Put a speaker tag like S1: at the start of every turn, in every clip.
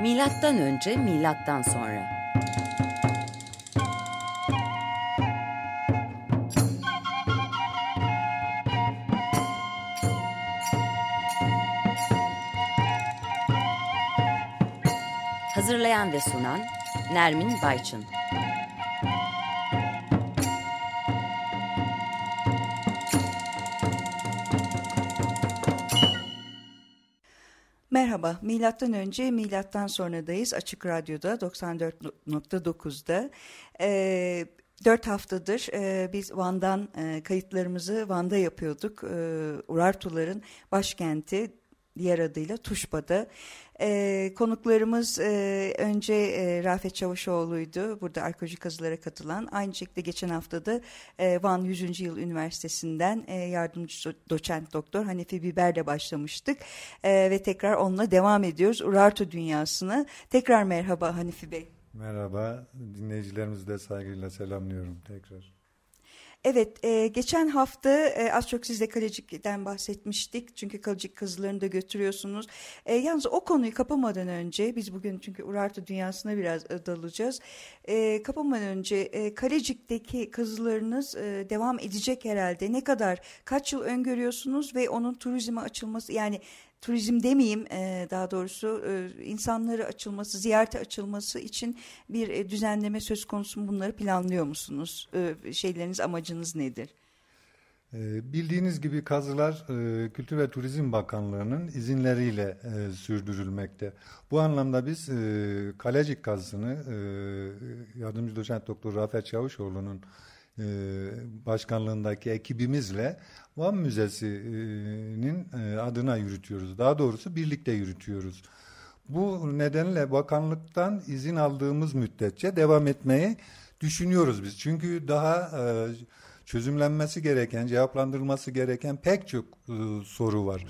S1: Milattan önce, milattan sonra. Hazırlayan ve sunan Nermin Bayçın.
S2: Merhaba, milattan önce, milattan sonradayız. Açık Radyo'da 94.9'da. 4 haftadır biz Van'dan kayıtlarımızı Van'da yapıyorduk. Urartuların başkenti, diğer adıyla Tuşba'da. Konuklarımız önce Rafet Çavuşoğlu'ydu. Burada arkeolojik kazılara katılan. Aynı şekilde geçen haftada Van 100. Yıl Üniversitesi'nden yardımcı doçent doktor Hanefi Biber'le başlamıştık. Ve tekrar onunla devam ediyoruz Urartu dünyasına. Tekrar merhaba Hanefi Bey.
S3: Merhaba, dinleyicilerimizi de saygıyla selamlıyorum tekrar.
S2: Evet, geçen hafta az çok siz de Kalecik'ten bahsetmiştik. Çünkü Kalecik kazılarını da götürüyorsunuz. Yalnız o konuyu kapamadan önce, biz bugün çünkü Urartu dünyasına biraz dalacağız. Kapamadan önce Kalecik'teki kazılarınız devam edecek herhalde. Ne kadar, kaç yıl öngörüyorsunuz ve onun turizme açılması, yani turizm demeyeyim, daha doğrusu insanlara açılması, ziyarete açılması için bir düzenleme söz konusu mu? Bunları planlıyor musunuz? Şeyleriniz, amacınız nedir?
S3: Bildiğiniz gibi kazılar Kültür ve Turizm Bakanlığı'nın izinleriyle sürdürülmekte. Bu anlamda biz Kalecik kazısını yardımcı doçent doktor Rafet Çavuşoğlu'nun başkanlığındaki ekibimizle Van Müzesi'nin adına yürütüyoruz. Daha doğrusu birlikte yürütüyoruz. Bu nedenle bakanlıktan izin aldığımız müddetçe devam etmeyi düşünüyoruz biz. Çünkü daha çözümlenmesi gereken, cevaplandırılması gereken pek çok soru var.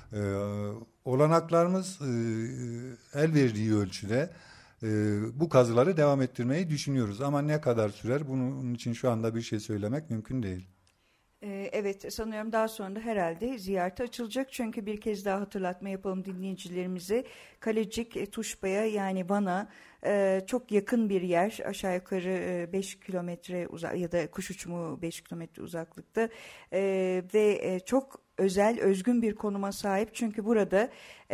S3: Olanaklarımız el verdiği ölçüde bu kazıları devam ettirmeyi düşünüyoruz. Ama ne kadar sürer, bunun için şu anda bir şey söylemek mümkün değil.
S2: Evet, sanıyorum daha sonra da herhalde ziyarete açılacak. Çünkü bir kez daha hatırlatma yapalım dinleyicilerimize. Kalecik, Tuşba'ya yani Van'a çok yakın bir yer. Aşağı yukarı 5 kilometre ya da kuş uçumu 5 kilometre uzaklıkta. Ve çok özel, özgün bir konuma sahip. Çünkü burada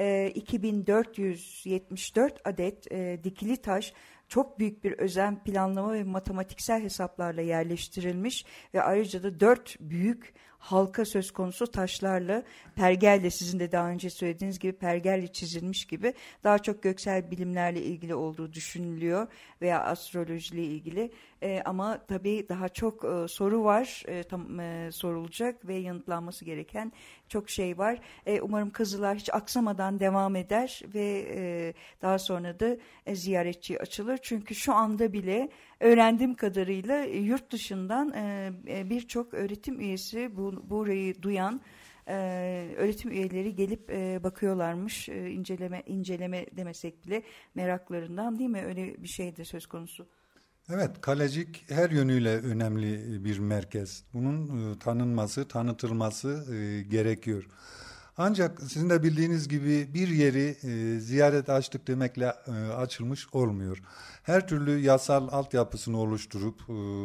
S2: 2474 adet dikili taş çok büyük bir özen, planlama ve matematiksel hesaplarla yerleştirilmiş ve ayrıca da 4 büyük halka söz konusu taşlarla, pergelle, sizin de daha önce söylediğiniz gibi pergelle çizilmiş gibi, daha çok göksel bilimlerle ilgili olduğu düşünülüyor veya astrolojiyle ilgili. Ama tabii daha çok soru var, sorulacak ve yanıtlanması gereken çok şey var. Umarım kazılar hiç aksamadan devam eder ve daha sonra da ziyaretçi açılır. Çünkü şu anda bile öğrendiğim kadarıyla yurt dışından birçok öğretim üyesi burayı duyan öğretim üyeleri gelip bakıyorlarmış, inceleme demesek bile meraklarından, değil mi? Öyle bir şey de söz konusu.
S3: Evet, Kalecik her yönüyle önemli bir merkez. Bunun tanınması, tanıtılması gerekiyor. Ancak sizin de bildiğiniz gibi bir yeri ziyaret açtık demekle açılmış olmuyor. Her türlü yasal altyapısını oluşturup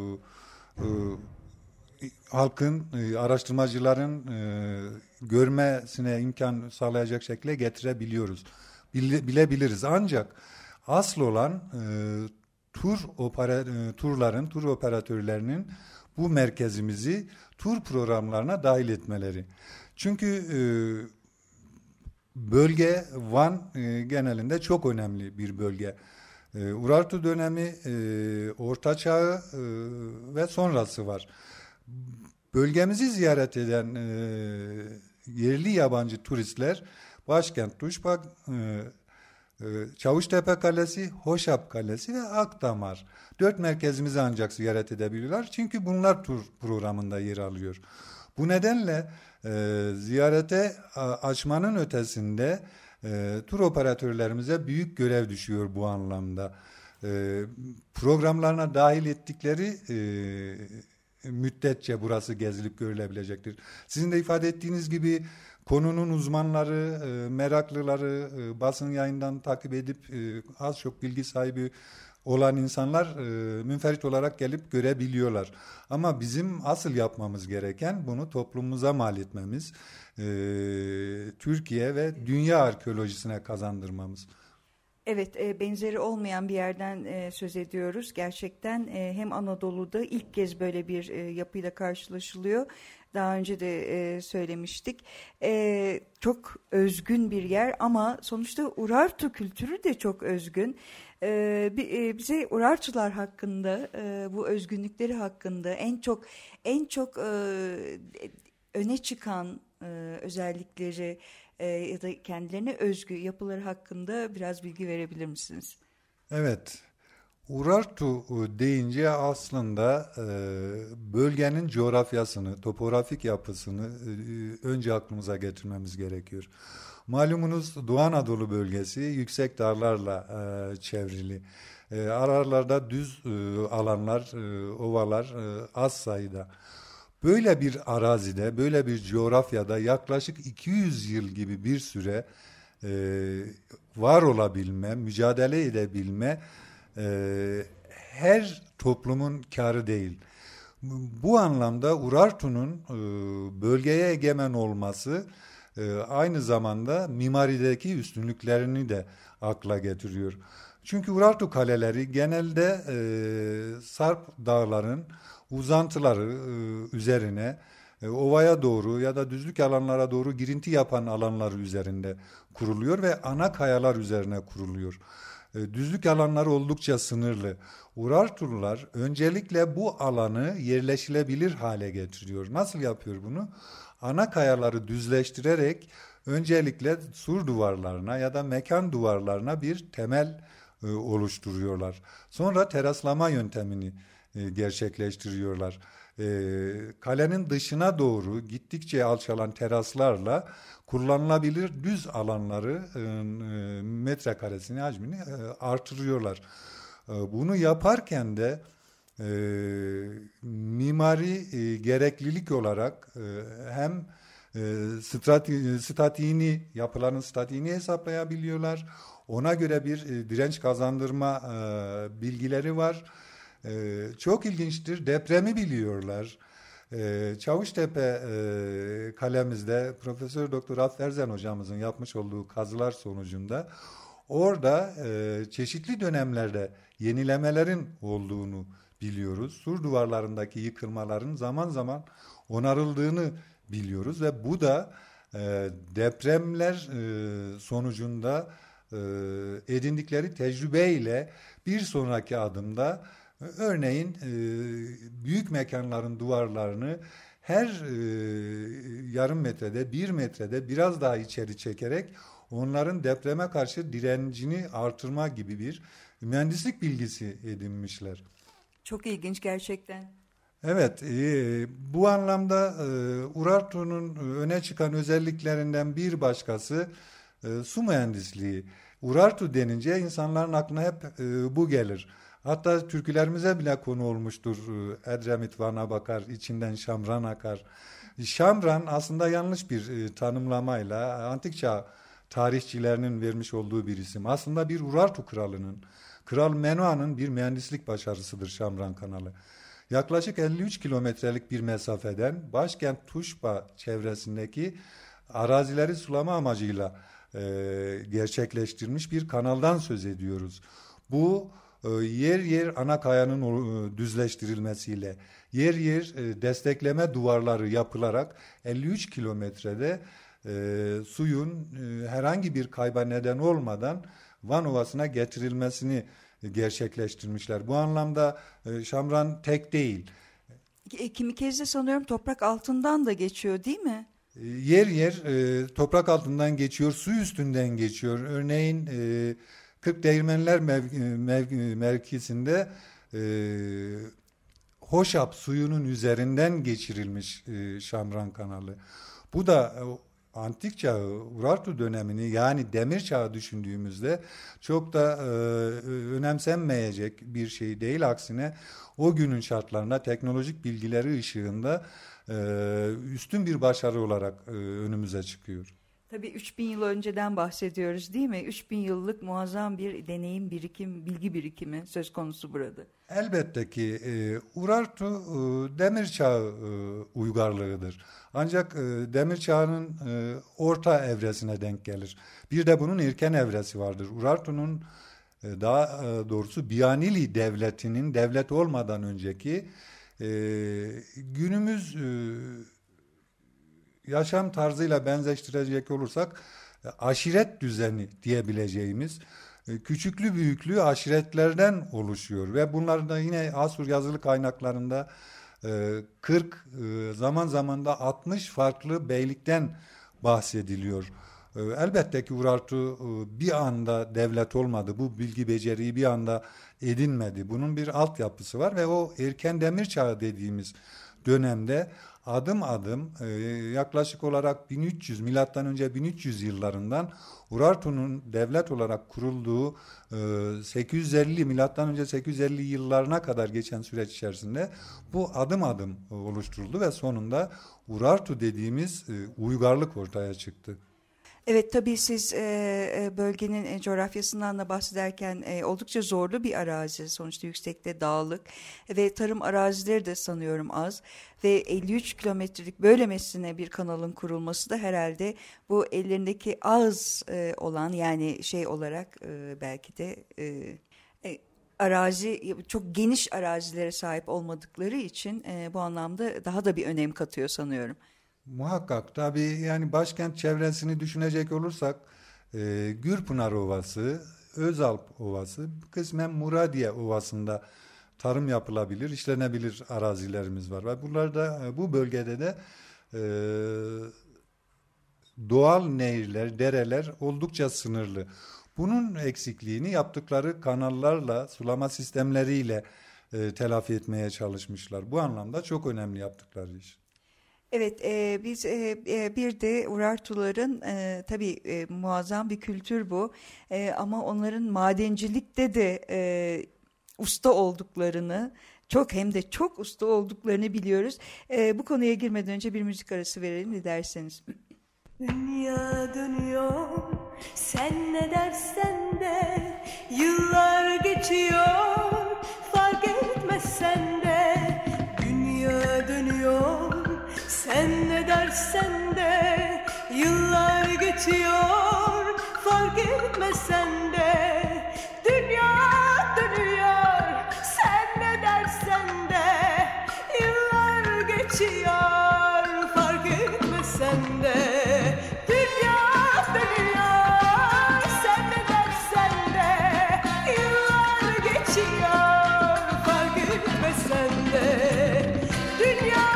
S3: halkın, araştırmacıların görmesine imkan sağlayacak şekilde getirebiliyoruz. Bilebiliriz. Ancak asıl olan tur operatörlerinin bu merkezimizi tur programlarına dahil etmeleri. Çünkü bölge Van genelinde çok önemli bir bölge. Urartu dönemi, Orta Çağı ve sonrası var. Bölgemizi ziyaret eden yerli yabancı turistler başkent Tuşba, Çavuştepe Kalesi, Hoşap Kalesi ve Akdamar. 4 merkezimizi ancak ziyaret edebilirler. Çünkü bunlar tur programında yer alıyor. Bu nedenle ziyarete açmanın ötesinde tur operatörlerimize büyük görev düşüyor bu anlamda. Programlarına dahil ettikleri müddetçe burası gezilip görülebilecektir. Sizin de ifade ettiğiniz gibi konunun uzmanları, meraklıları, basın yayından takip edip az çok bilgi sahibi olan insanlar münferit olarak gelip görebiliyorlar. Ama bizim asıl yapmamız gereken bunu toplumumuza mal etmemiz, Türkiye ve dünya arkeolojisine kazandırmamız.
S2: Evet, benzeri olmayan bir yerden söz ediyoruz. Gerçekten hem Anadolu'da ilk kez böyle bir yapıyla karşılaşılıyor. Daha önce de söylemiştik. Çok özgün bir yer ama sonuçta Urartu kültürü de çok özgün. Bize Urartular hakkında, bu özgünlükleri hakkında en çok öne çıkan özellikleri ya da kendilerine özgü yapıları hakkında biraz bilgi verebilir misiniz?
S3: Evet, Urartu deyince aslında bölgenin coğrafyasını, topografik yapısını önce aklımıza getirmemiz gerekiyor. Malumunuz Doğu Anadolu bölgesi yüksek dağlarla çevrili. Aralarda düz alanlar, ovalar az sayıda. Böyle bir arazide, böyle bir coğrafyada yaklaşık 200 yıl gibi bir süre var olabilme, mücadele edebilme her toplumun kârı değil. Bu anlamda Urartu'nun bölgeye egemen olması aynı zamanda mimarideki üstünlüklerini de akla getiriyor. Çünkü Urartu kaleleri genelde Sarp dağların uzantıları üzerine ovaya doğru ya da düzlük alanlara doğru girinti yapan alanlar üzerinde kuruluyor ve ana kayalar üzerine kuruluyor. Düzlük alanları oldukça sınırlı. Urartular öncelikle bu alanı yerleşilebilir hale getiriyor. Nasıl yapıyor bunu? Ana kayaları düzleştirerek öncelikle sur duvarlarına ya da mekan duvarlarına bir temel oluşturuyorlar. Sonra teraslama yöntemini gerçekleştiriyorlar. Kalenin dışına doğru gittikçe alçalan teraslarla kullanılabilir düz alanları metrekaresini, hacmini artırıyorlar. Bunu yaparken de mimari gereklilik olarak hem statiğini, yapıların statiğini hesaplayabiliyorlar. Ona göre bir direnç kazandırma bilgileri var. Çok ilginçtir. Depremi biliyorlar. Çavuştepe kalemizde Profesör Doktor Alp Erzen hocamızın yapmış olduğu kazılar sonucunda orada çeşitli dönemlerde yenilemelerin olduğunu biliyoruz. Sur duvarlarındaki yıkılmaların zaman zaman onarıldığını biliyoruz ve bu da depremler sonucunda edindikleri tecrübeyle bir sonraki adımda örneğin büyük mekanların duvarlarını her yarım metrede, 1 metrede biraz daha içeri çekerek onların depreme karşı direncini artırma gibi bir mühendislik bilgisi edinmişler.
S2: Çok ilginç gerçekten.
S3: Evet, bu anlamda Urartu'nun öne çıkan özelliklerinden bir başkası su mühendisliği. Urartu denince insanların aklına hep bu gelir. Hatta türkülerimize bile konu olmuştur. Edremit Van'a bakar, içinden şamran akar. Şamran aslında yanlış bir tanımlamayla antik çağ tarihçilerinin vermiş olduğu bir isim. Aslında bir Urartu kralının, Kral Menua'nın bir mühendislik başarısıdır Şamran Kanalı. Yaklaşık 53 kilometrelik bir mesafeden başkent Tuşba çevresindeki arazileri sulama amacıyla gerçekleştirilmiş bir kanaldan söz ediyoruz. Bu yer yer ana kayanın düzleştirilmesiyle, yer yer destekleme duvarları yapılarak 53 kilometrede suyun herhangi bir kayba neden olmadan Van Ovası'na getirilmesini gerçekleştirmişler. Bu anlamda Şamran tek değil.
S2: Kimi kez de sanıyorum toprak altından da geçiyor, değil mi?
S3: Yer yer toprak altından geçiyor, su üstünden geçiyor. Örneğin Kırkdeğirmenler mevkisinde Hoşap suyunun üzerinden geçirilmiş Şamran Kanalı. Bu da antik çağı, Urartu dönemini yani demir çağı düşündüğümüzde çok da önemsenmeyecek bir şey değil. Aksine o günün şartlarında teknolojik bilgileri ışığında üstün bir başarı olarak önümüze çıkıyor.
S2: Tabii 3000 yıl önceden bahsediyoruz değil mi? 3000 yıllık muazzam bir deneyim birikim, bilgi birikimi söz konusu burada.
S3: Elbette ki Urartu demir çağı uygarlığıdır. Ancak demir çağının orta evresine denk gelir. Bir de bunun erken evresi vardır. Urartu'nun daha doğrusu Biyanili devletinin devlet olmadan önceki günümüz yaşam tarzıyla benzeştirecek olursak aşiret düzeni diyebileceğimiz küçüklü büyüklü aşiretlerden oluşuyor ve bunlar da yine Asur yazılı kaynaklarında 40 zaman zaman da 60 farklı beylikten bahsediliyor. Elbette ki Urartu bir anda devlet olmadı. Bu bilgi beceriyi bir anda edinmedi. Bunun bir altyapısı var ve o erken demir çağı dediğimiz dönemde adım adım yaklaşık olarak 1300 milattan önce 1300 yıllarından Urartu'nun devlet olarak kurulduğu 850 milattan önce 850 yıllarına kadar geçen süreç içerisinde bu adım adım oluşturuldu ve sonunda Urartu dediğimiz uygarlık ortaya çıktı.
S2: Evet, tabii siz bölgenin coğrafyasından da bahsederken oldukça zorlu bir arazi. Sonuçta yüksekte, dağlık ve tarım arazileri de sanıyorum az. Ve 53 kilometrelik böylemesine bir kanalın kurulması da herhalde bu ellerindeki az olan, yani şey olarak belki de arazi, çok geniş arazilere sahip olmadıkları için bu anlamda daha da bir önem katıyor sanıyorum.
S3: Muhakkak tabii, yani başkent çevresini düşünecek olursak Gürpınar Ovası, Özalp Ovası, kısmen Muradiye Ovası'nda tarım yapılabilir, işlenebilir arazilerimiz var. Ve bu bölgede de doğal nehirler, dereler oldukça sınırlı. Bunun eksikliğini yaptıkları kanallarla, sulama sistemleriyle telafi etmeye çalışmışlar. Bu anlamda çok önemli yaptıkları iş.
S2: Evet, biz bir de Urartuların tabii muazzam bir kültür bu, ama onların madencilikte de usta olduklarını, hem de çok usta olduklarını biliyoruz. Bu konuya girmeden önce bir müzik arası verelim, ne derseniz.
S4: Dünya dönüyor, sen ne dersen de, yıllar geçiyor, fark etmezsen de. Dünya dönüyor, sen ne dersen de, yıllar geçiyor, fark etmezsen de. Dünya dönüyor, sen ne dersen de, yıllar geçiyor, fark etmezsen de. Dünya dönüyor, sen ne dersen de, yıllar geçiyor, fark etmezsen de. Dünya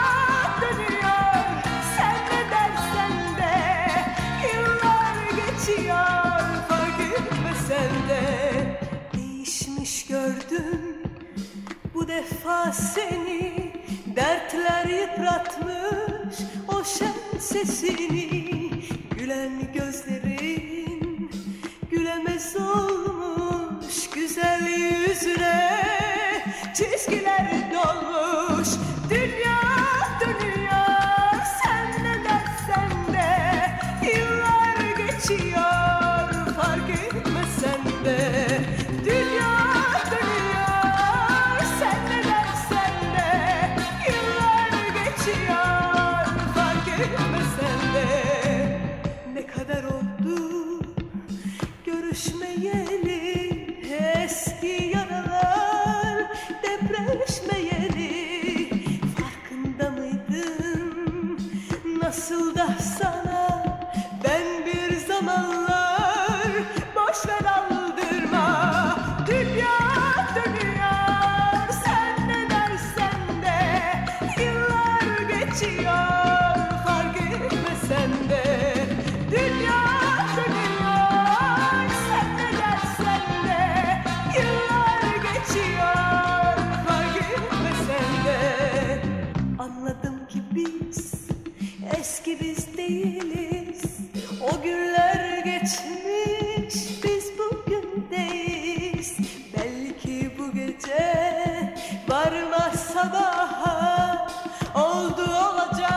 S4: değişmiş gördüm bu defa seni, dertler yıpratmış o şen sesini. Gülen gözlerin gülemez olmuş, güzel yüzüne çizgiler dolmuş. Dünya dönüyor, sen ne dersen de, yıllar geçiyor, fark etmesen de. Dünya dönüyor, sen ne dersen de, yıllar geçiyor, fark etmesen de. Ne kadar oldu görüşmeyeli, eski yaralar depreşmeyeli. Farkında mıydın nasıl da sana ben bir zamanlar boş ver aldırma. Dünya dönüyor, sen ne dersen de, yıllar geçiyor, fark etmesen de. Dünya dönüyor, sen ne dersen de, yıllar geçiyor, fark etmesen de. Anladım ki biz eski biz değiliz, o günler geçmiş, biz bugündeyiz. Belki bu gece varmaz sabaha, oldu olacak.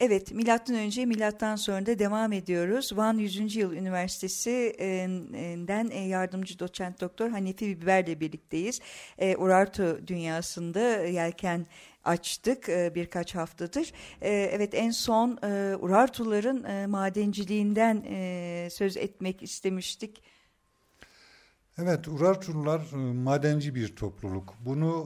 S2: Evet, milattan önce, milattan sonra da devam ediyoruz. Van 100. Yıl Üniversitesi'nden yardımcı doçent doktor Hanefi Biber'le birlikteyiz. Urartu dünyasında yelken açtık birkaç haftadır. Evet, en son Urartuların madenciliğinden söz etmek istemiştik.
S3: Evet, Urartular madenci bir topluluk. Bunu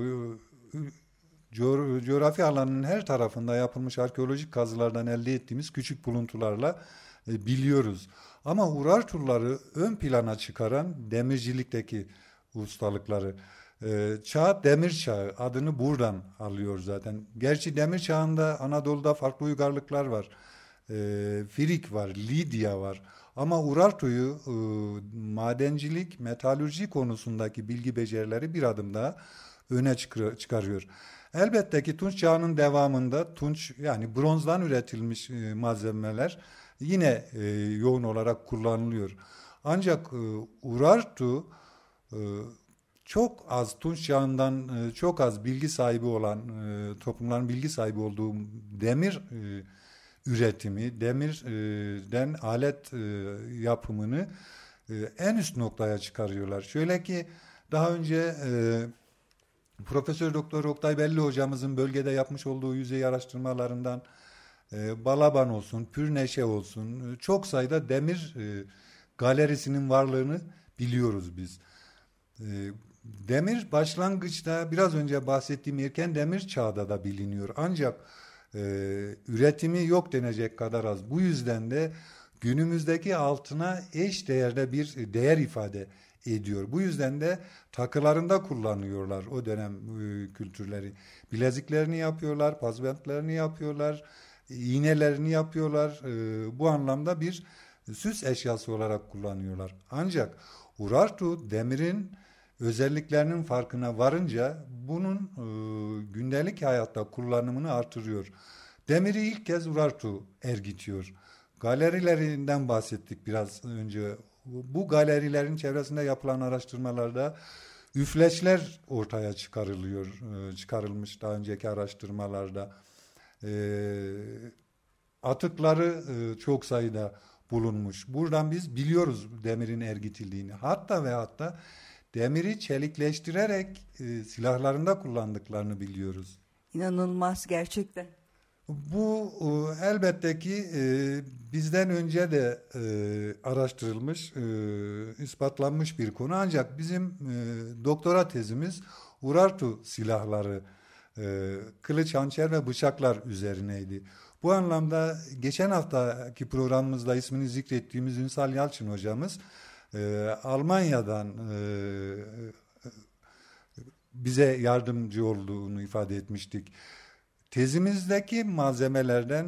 S3: coğrafi alanının her tarafında yapılmış arkeolojik kazılardan elde ettiğimiz küçük buluntularla biliyoruz. Ama Urartuları ön plana çıkaran demircilikteki ustalıkları. Çağ demir çağı, adını buradan alıyor zaten. Gerçi demir çağında Anadolu'da farklı uygarlıklar var. Firik var, Lidya var. Ama Urartu'yu madencilik, metalürji konusundaki bilgi becerileri bir adım daha öne çıkarıyor. Elbette ki Tunç çağının devamında tunç, yani bronzdan üretilmiş malzemeler yine yoğun olarak kullanılıyor. Ancak Urartu çok az, Tunç çağından çok az bilgi sahibi olan toplumların bilgi sahibi olduğu demir üretimi, demirden alet yapımını en üst noktaya çıkarıyorlar. Şöyle ki daha önce Profesör Doktor Oktay Belli hocamızın bölgede yapmış olduğu yüzey araştırmalarından Balaban olsun, Pürneşe olsun, çok sayıda demir galerisinin varlığını biliyoruz biz. Demir başlangıçta biraz önce bahsettiğim erken demir çağda da biliniyor. Ancak üretimi yok denecek kadar az. Bu yüzden de günümüzdeki altına eş değerde bir değer ifade ediyor. Bu yüzden de takılarında kullanıyorlar o dönem kültürleri. Bileziklerini yapıyorlar, pazbentlerini yapıyorlar, iğnelerini yapıyorlar. Bu anlamda bir süs eşyası olarak kullanıyorlar. Ancak Urartu demirin özelliklerinin farkına varınca bunun gündelik hayatta kullanımını artırıyor. Demiri ilk kez Urartu ergitiyor. Galerilerinden bahsettik biraz önce. Bu galerilerin çevresinde yapılan araştırmalarda üfleçler ortaya çıkarılmış daha önceki araştırmalarda. Atıkları çok sayıda bulunmuş. Buradan biz biliyoruz demirin ergitildiğini. Hatta demiri çelikleştirerek silahlarında kullandıklarını biliyoruz.
S2: İnanılmaz gerçekten.
S3: Bu elbette ki bizden önce de araştırılmış, ispatlanmış bir konu. Ancak bizim doktora tezimiz Urartu silahları, kılıç, hançer ve bıçaklar üzerineydi. Bu anlamda geçen haftaki programımızda ismini zikrettiğimiz Ünsal Yalçın hocamız Almanya'dan bize yardımcı olduğunu ifade etmiştik. Tezimizdeki malzemelerden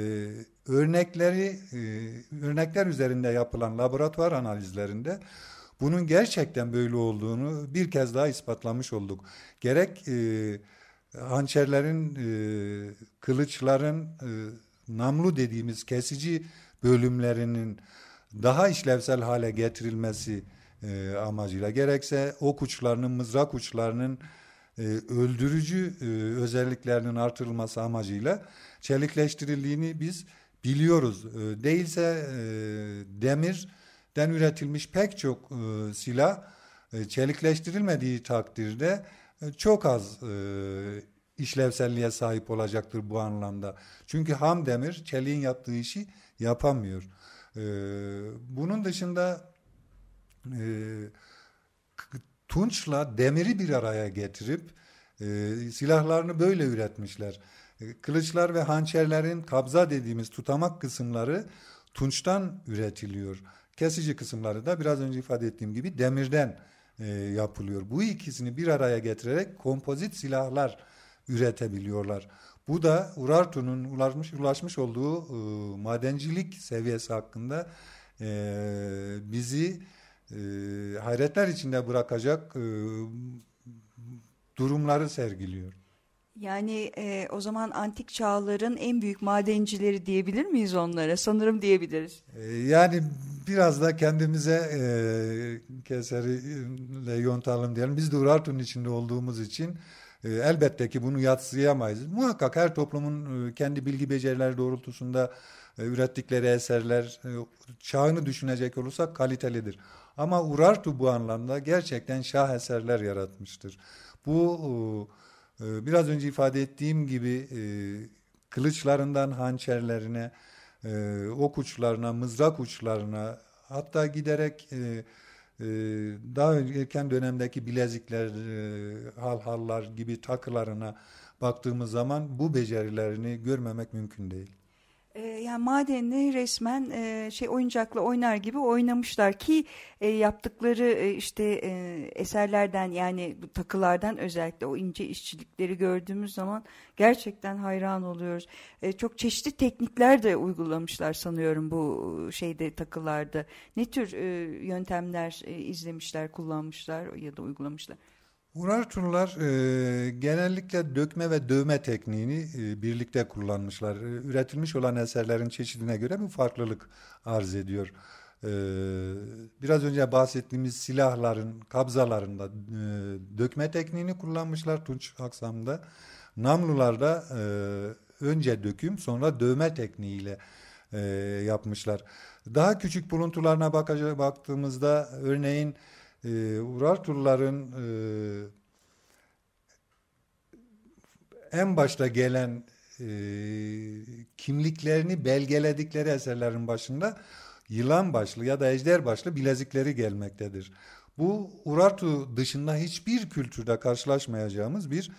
S3: örnekler üzerinde yapılan laboratuvar analizlerinde bunun gerçekten böyle olduğunu bir kez daha ispatlamış olduk. Gerek hançerlerin, kılıçların, namlu dediğimiz kesici bölümlerinin daha işlevsel hale getirilmesi amacıyla, gerekse ok uçlarının, mızrak uçlarının öldürücü özelliklerinin artırılması amacıyla çelikleştirildiğini biz biliyoruz. Değilse demirden üretilmiş pek çok silah çelikleştirilmediği takdirde çok az işlevselliğe sahip olacaktır bu anlamda. Çünkü ham demir çeliğin yaptığı işi yapamıyor. Bunun dışında tunçla demiri bir araya getirip silahlarını böyle üretmişler. Kılıçlar ve hançerlerin kabza dediğimiz tutamak kısımları tunçtan üretiliyor. Kesici kısımları da biraz önce ifade ettiğim gibi demirden yapılıyor. Bu ikisini bir araya getirerek kompozit silahlar üretebiliyorlar. Bu da Urartu'nun ulaşmış olduğu madencilik seviyesi hakkında bizi hayretler içinde bırakacak durumları sergiliyor.
S2: Yani o zaman antik çağların en büyük madencileri diyebilir miyiz onlara? Sanırım diyebiliriz.
S3: Yani biraz da kendimize keseriyle yontalım diyelim. Biz de Urartu'nun içinde olduğumuz için Elbette ki bunu yadsıyamayız. Muhakkak her toplumun kendi bilgi becerileri doğrultusunda ürettikleri eserler çağını düşünecek olursak kalitelidir. Ama Urartu bu anlamda gerçekten şah eserler yaratmıştır. Bu biraz önce ifade ettiğim gibi kılıçlarından hançerlerine, ok uçlarına, mızrak uçlarına, hatta giderek daha erken dönemdeki bilezikler, halhallar gibi takılarına baktığımız zaman bu becerilerini görmemek mümkün değil.
S2: Yani madenle resmen oyuncakla oynar gibi oynamışlar ki yaptıkları eserlerden, yani bu takılardan özellikle o ince işçilikleri gördüğümüz zaman gerçekten hayran oluyoruz. Çok çeşitli teknikler de uygulamışlar sanıyorum bu takılarda. Ne tür yöntemler izlemişler, kullanmışlar ya da uygulamışlar?
S3: Urartular genellikle dökme ve dövme tekniğini birlikte kullanmışlar. Üretilmiş olan eserlerin çeşidine göre bir farklılık arz ediyor. Biraz önce bahsettiğimiz silahların kabzalarında dökme tekniğini kullanmışlar Tunç aksamında. Namlularda önce döküm sonra dövme tekniğiyle yapmışlar. Daha küçük buluntularına baktığımızda örneğin Urartuların en başta gelen kimliklerini belgeledikleri eserlerin başında yılan başlı ya da ejder başlı bilezikleri gelmektedir. Bu Urartu dışında hiçbir kültürde karşılaşmayacağımız bir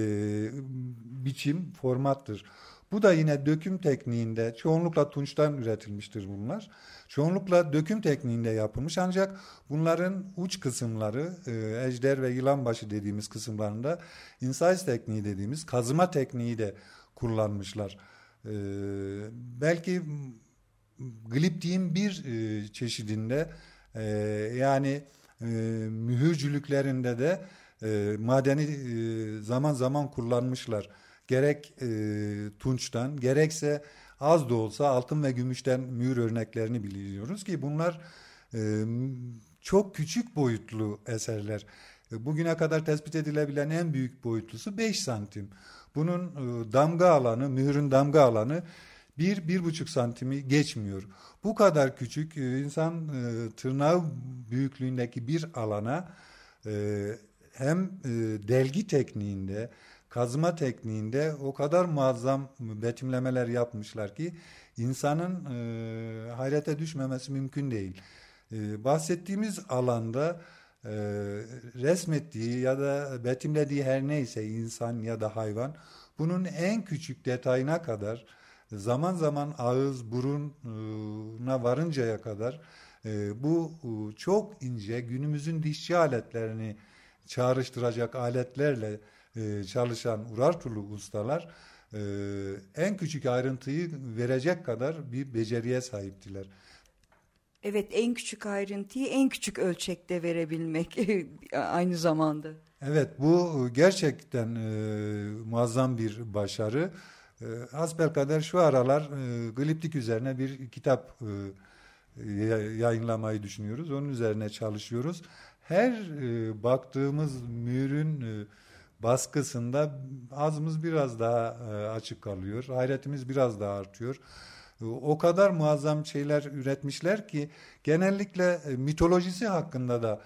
S3: biçim, formattır. Bu da yine döküm tekniğinde, çoğunlukla tunçtan üretilmiştir bunlar. Çoğunlukla döküm tekniğinde yapılmış, ancak bunların uç kısımları, ejder ve yılanbaşı dediğimiz kısımlarında incise tekniği dediğimiz kazıma tekniği de kullanmışlar. Belki gliptiğin bir çeşidinde yani mühürcülüklerinde de madeni zaman zaman kullanmışlar. Gerek tunçtan gerekse az da olsa altın ve gümüşten mühür örneklerini biliyoruz ki bunlar çok küçük boyutlu eserler. Bugüne kadar tespit edilebilen en büyük boyutlusu 5 santim. Bunun damga alanı, mühürün damga alanı 1-1,5 santimi geçmiyor. Bu kadar küçük insan tırnağı büyüklüğündeki bir alana hem delgi tekniğinde, kazma tekniğinde o kadar muazzam betimlemeler yapmışlar ki insanın hayrete düşmemesi mümkün değil. Bahsettiğimiz alanda resmettiği ya da betimlediği her neyse, insan ya da hayvan, bunun en küçük detayına kadar, zaman zaman ağız, buruna varıncaya kadar bu çok ince, günümüzün dişçi aletlerini çağrıştıracak aletlerle çalışan Urartulu ustalar en küçük ayrıntıyı verecek kadar bir beceriye sahiptiler.
S2: Evet, en küçük ayrıntıyı en küçük ölçekte verebilmek aynı zamanda.
S3: Evet, bu gerçekten muazzam bir başarı. Hasbelkader şu aralar gliptik üzerine bir kitap yayınlamayı düşünüyoruz. Onun üzerine çalışıyoruz. Her baktığımız mühürün baskısında ağzımız biraz daha açık kalıyor. Hayretimiz biraz daha artıyor. O kadar muazzam şeyler üretmişler ki genellikle mitolojisi hakkında da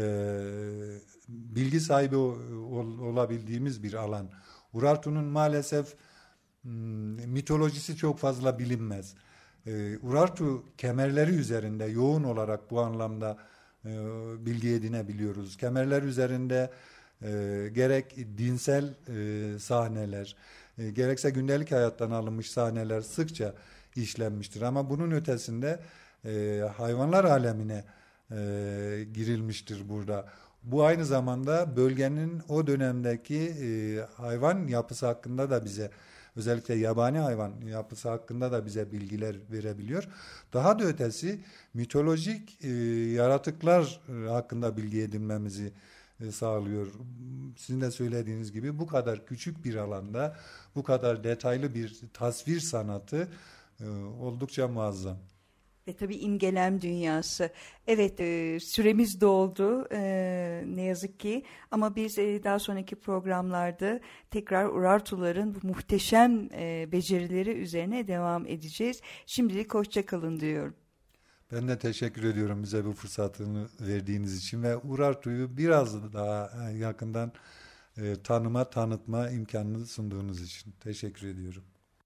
S3: bilgi sahibi olabildiğimiz bir alan. Urartu'nun maalesef mitolojisi çok fazla bilinmez. Urartu kemerleri üzerinde yoğun olarak bu anlamda bilgi edinebiliyoruz. Kemerler üzerinde gerek dinsel sahneler, gerekse gündelik hayattan alınmış sahneler sıkça işlenmiştir. Ama bunun ötesinde hayvanlar alemine girilmiştir burada. Bu aynı zamanda bölgenin o dönemdeki hayvan yapısı hakkında da bize, özellikle yabani hayvan yapısı hakkında da bize bilgiler verebiliyor. Daha da ötesi mitolojik yaratıklar hakkında bilgi edinmemizi sağlıyor. Sizin de söylediğiniz gibi bu kadar küçük bir alanda bu kadar detaylı bir tasvir sanatı oldukça muazzam.
S2: Ve tabii imgelem dünyası. Evet, süremiz doldu ne yazık ki, ama biz daha sonraki programlarda tekrar Urartuların bu muhteşem becerileri üzerine devam edeceğiz. Şimdilik hoşça kalın diyorum.
S3: Ben de teşekkür ediyorum bize bu fırsatını verdiğiniz için ve Urartu'yu biraz daha yakından tanıtma imkanını sunduğunuz için teşekkür ediyorum.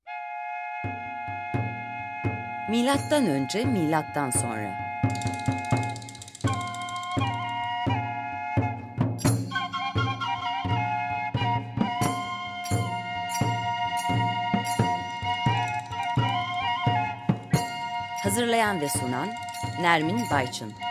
S1: Milattan önce, milattan sonra. Hazırlayan ve sunan Nermin Bayçın.